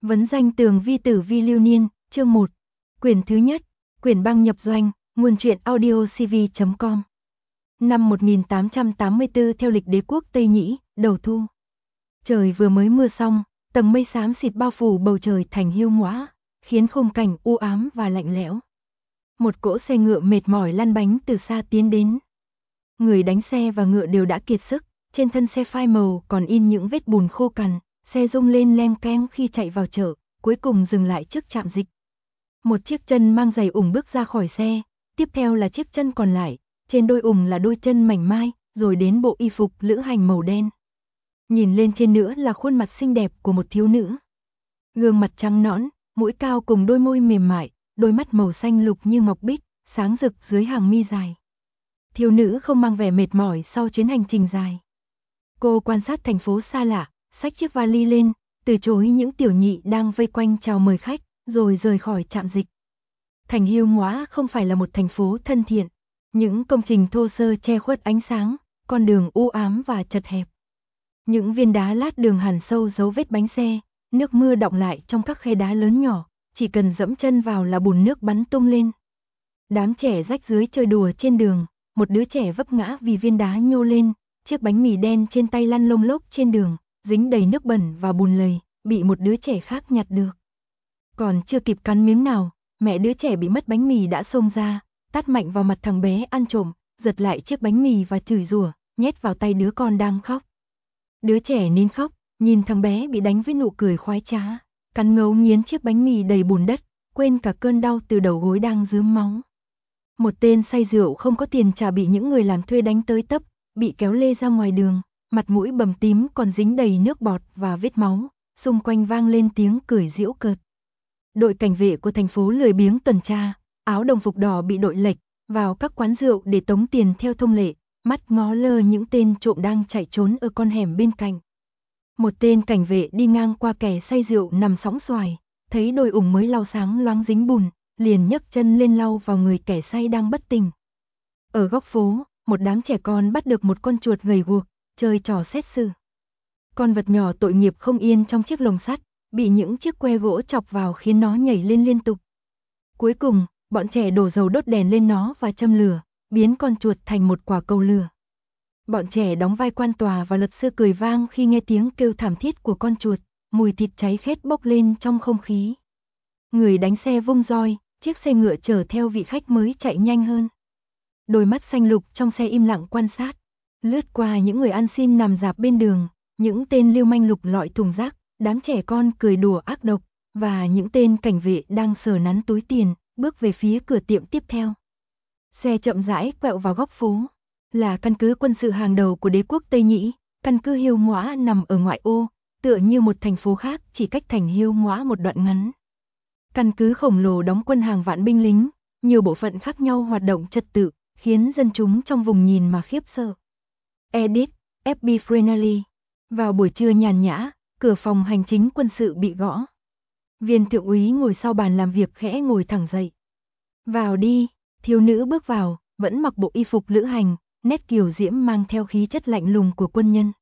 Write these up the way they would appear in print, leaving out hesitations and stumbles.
Vấn danh tường vi tử vi lưu niên, chương 1. Quyển thứ nhất, quyển băng nhập doanh, nguồn truyện audiocv.com. Năm 1884 theo lịch đế quốc Tây Nhĩ, đầu thu. Trời vừa mới mưa xong, tầng mây xám xịt bao phủ bầu trời thành hiu ngoã, khiến khung cảnh u ám và lạnh lẽo. Một cỗ xe ngựa mệt mỏi lăn bánh từ xa tiến đến. Người đánh xe và ngựa đều đã kiệt sức, trên thân xe phai màu còn in những vết bùn khô cằn. Xe rung lên leng keng khi chạy vào chợ, cuối cùng dừng lại trước trạm dịch. Một chiếc chân mang giày ủng bước ra khỏi xe, tiếp theo là chiếc chân còn lại, trên đôi ủng là đôi chân mảnh mai, rồi đến bộ y phục lữ hành màu đen. Nhìn lên trên nữa là khuôn mặt xinh đẹp của một thiếu nữ. Gương mặt trắng nõn, mũi cao cùng đôi môi mềm mại, đôi mắt màu xanh lục như ngọc bích, sáng rực dưới hàng mi dài. Thiếu nữ không mang vẻ mệt mỏi sau chuyến hành trình dài. Cô quan sát thành phố xa lạ, xách chiếc vali lên, từ chối những tiểu nhị đang vây quanh chào mời khách, rồi rời khỏi trạm dịch. Thành Hiêu Ngoã không phải là một thành phố thân thiện, những công trình thô sơ che khuất ánh sáng, con đường u ám và chật hẹp. Những viên đá lát đường hằn sâu dấu vết bánh xe, nước mưa đọng lại trong các khe đá lớn nhỏ, chỉ cần dẫm chân vào là bùn nước bắn tung lên. Đám trẻ rách rưới chơi đùa trên đường, một đứa trẻ vấp ngã vì viên đá nhô lên, chiếc bánh mì đen trên tay lăn lông lốc trên đường, dính đầy nước bẩn và bùn lầy, bị một đứa trẻ khác nhặt được. Còn chưa kịp cắn miếng nào, mẹ đứa trẻ bị mất bánh mì đã xông ra, tát mạnh vào mặt thằng bé ăn trộm, giật lại chiếc bánh mì và chửi rủa, nhét vào tay đứa con đang khóc. Đứa trẻ nín khóc, nhìn thằng bé bị đánh với nụ cười khoái trá, cắn ngấu nghiến chiếc bánh mì đầy bùn đất, quên cả cơn đau từ đầu gối đang rướm máu. Một tên say rượu không có tiền trả bị những người làm thuê đánh tới tấp, bị kéo lê ra ngoài đường, mặt mũi bầm tím còn dính đầy nước bọt và vết máu, xung quanh vang lên tiếng cười giễu cợt. Đội cảnh vệ của thành phố lười biếng tuần tra, áo đồng phục đỏ bị đội lệch vào các quán rượu để tống tiền theo thông lệ, mắt ngó lơ những tên trộm đang chạy trốn ở con hẻm bên cạnh. Một tên cảnh vệ đi ngang qua kẻ say rượu nằm sõng xoài, thấy đôi ủng mới lau sáng loáng dính bùn, liền nhấc chân lên lau vào người kẻ say đang bất tỉnh. Ở góc phố, một đám trẻ con bắt được một con chuột gầy guộc, chơi trò xét xử. Con vật nhỏ tội nghiệp không yên trong chiếc lồng sắt, bị những chiếc que gỗ chọc vào khiến nó nhảy lên liên tục. Cuối cùng, bọn trẻ đổ dầu đốt đèn lên nó và châm lửa, biến con chuột thành một quả cầu lửa. Bọn trẻ đóng vai quan tòa và luật sư cười vang khi nghe tiếng kêu thảm thiết của con chuột, mùi thịt cháy khét bốc lên trong không khí. Người đánh xe vung roi, chiếc xe ngựa chở theo vị khách mới chạy nhanh hơn. Đôi mắt xanh lục trong xe im lặng quan sát, lướt qua những người ăn xin nằm rạp bên đường, những tên lưu manh lục lọi thùng rác, đám trẻ con cười đùa ác độc, và những tên cảnh vệ đang sờ nắn túi tiền, bước về phía cửa tiệm tiếp theo. Xe chậm rãi quẹo vào góc phố, là căn cứ quân sự hàng đầu của đế quốc Tây Nhĩ, căn cứ Hiêu Ngoã nằm ở ngoại ô, tựa như một thành phố khác chỉ cách thành Hiêu Ngoã một đoạn ngắn. Căn cứ khổng lồ đóng quân hàng vạn binh lính, nhiều bộ phận khác nhau hoạt động trật tự, khiến dân chúng trong vùng nhìn mà khiếp sợ. Edit, FB Friendly. Vào buổi trưa nhàn nhã, cửa phòng hành chính quân sự bị gõ. Viên thượng úy ngồi sau bàn làm việc khẽ ngồi thẳng dậy. Vào đi, thiếu nữ bước vào, vẫn mặc bộ y phục lữ hành, nét kiều diễm mang theo khí chất lạnh lùng của quân nhân.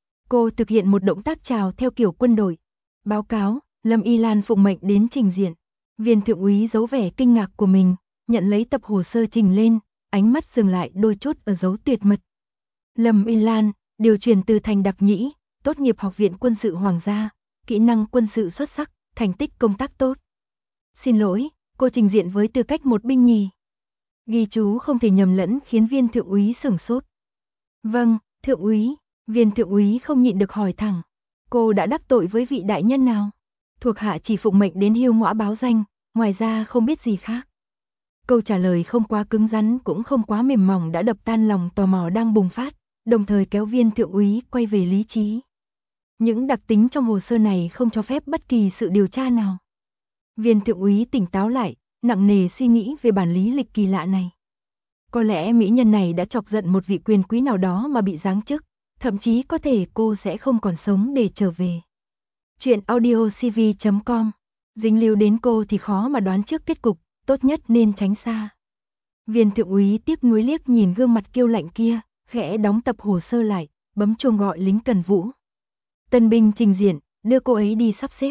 Cô thực hiện một động tác chào theo kiểu quân đội. Báo cáo, Lâm Y Lan phụng mệnh đến trình diện. Viên thượng úy giấu vẻ kinh ngạc của mình, nhận lấy tập hồ sơ trình lên, ánh mắt dừng lại đôi chút ở dấu tuyệt mật. Lâm Y Lan, điều chuyển từ thành đặc nhĩ, tốt nghiệp học viện quân sự hoàng gia, kỹ năng quân sự xuất sắc, thành tích công tác tốt. Xin lỗi, cô trình diện với tư cách một binh nhì. Ghi chú không thể nhầm lẫn khiến viên thượng úy sửng sốt. Vâng, thượng úy, viên thượng úy không nhịn được hỏi thẳng. Cô đã đắc tội với vị đại nhân nào? Thuộc hạ chỉ phụng mệnh đến Hiêu Ngoã báo danh, ngoài ra không biết gì khác. Câu trả lời không quá cứng rắn cũng không quá mềm mỏng đã đập tan lòng tò mò đang bùng phát, đồng thời kéo viên thượng úy quay về lý trí. Những đặc tính trong hồ sơ này không cho phép bất kỳ sự điều tra nào. Viên thượng úy tỉnh táo lại, nặng nề suy nghĩ về bản lý lịch kỳ lạ này. Có lẽ mỹ nhân này đã chọc giận một vị quyền quý nào đó mà bị giáng chức, thậm chí có thể cô sẽ không còn sống để trở về. Chuyện audiocv.com. Dính líu đến cô thì khó mà đoán trước kết cục, tốt nhất nên tránh xa. Viên thượng úy tiếc nuối liếc nhìn gương mặt kiêu lạnh kia, khẽ đóng tập hồ sơ lại, bấm chuông gọi lính cần vũ. Tân binh trình diện, đưa cô ấy đi sắp xếp.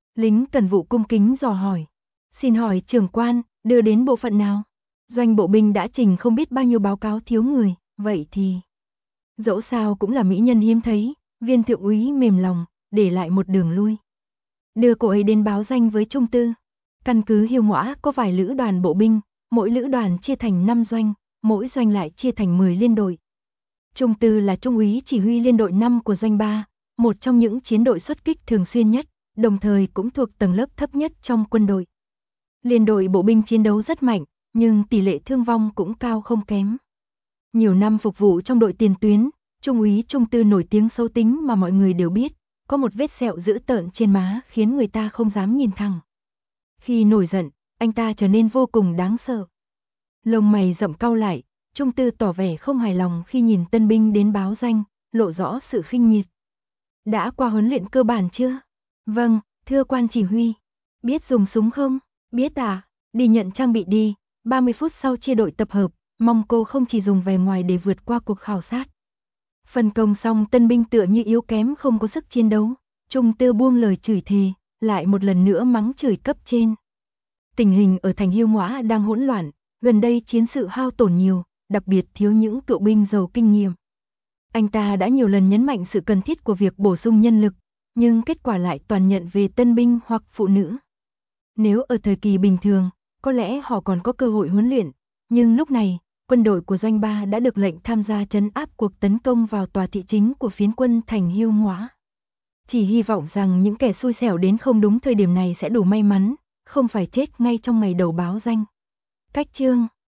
Lính cần vụ cung kính dò hỏi. Xin hỏi trưởng quan, đưa đến bộ phận nào? Doanh bộ binh đã trình không biết bao nhiêu báo cáo thiếu người, vậy thì... Dẫu sao cũng là mỹ nhân hiếm thấy, viên thượng úy mềm lòng, để lại một đường lui. Đưa cô ấy đến báo danh với Trung Tư. Căn cứ Hiêu Ngõa có vài lữ đoàn bộ binh, mỗi lữ đoàn chia thành 5 doanh, mỗi doanh lại chia thành 10 liên đội. Trung Tư là trung úy chỉ huy liên đội 5 của doanh 3, một trong những chiến đội xuất kích thường xuyên nhất, đồng thời cũng thuộc tầng lớp thấp nhất trong quân đội. Liên đội bộ binh chiến đấu rất mạnh, nhưng tỷ lệ thương vong cũng cao không kém. Nhiều năm phục vụ trong đội tiền tuyến, trung úy Trung Tư nổi tiếng xấu tính mà mọi người đều biết, có một vết sẹo dữ tợn trên má khiến người ta không dám nhìn thẳng. Khi nổi giận, anh ta trở nên vô cùng đáng sợ. Lông mày rậm cau lại, Trung Tư tỏ vẻ không hài lòng khi nhìn tân binh đến báo danh, lộ rõ sự khinh miệt. Đã qua huấn luyện cơ bản chưa? Vâng, thưa quan chỉ huy. Biết dùng súng không? Biết à, đi nhận trang bị đi, 30 phút sau chia đội tập hợp, mong cô không chỉ dùng vẻ ngoài để vượt qua cuộc khảo sát. Phân công xong tân binh tựa như yếu kém không có sức chiến đấu, Trung Tư buông lời chửi thề, lại một lần nữa mắng chửi cấp trên. Tình hình ở thành Hiêu Ngõa đang hỗn loạn, gần đây chiến sự hao tổn nhiều, đặc biệt thiếu những cựu binh giàu kinh nghiệm. Anh ta đã nhiều lần nhấn mạnh sự cần thiết của việc bổ sung nhân lực, nhưng kết quả lại toàn nhận về tân binh hoặc phụ nữ. Nếu ở thời kỳ bình thường, có lẽ họ còn có cơ hội huấn luyện, nhưng lúc này, quân đội của doanh 3 đã được lệnh tham gia trấn áp cuộc tấn công vào tòa thị chính của phiến quân thành Hiêu Ngõa. Chỉ hy vọng rằng những kẻ xui xẻo đến không đúng thời điểm này sẽ đủ may mắn, không phải chết ngay trong ngày đầu báo danh. Cách chương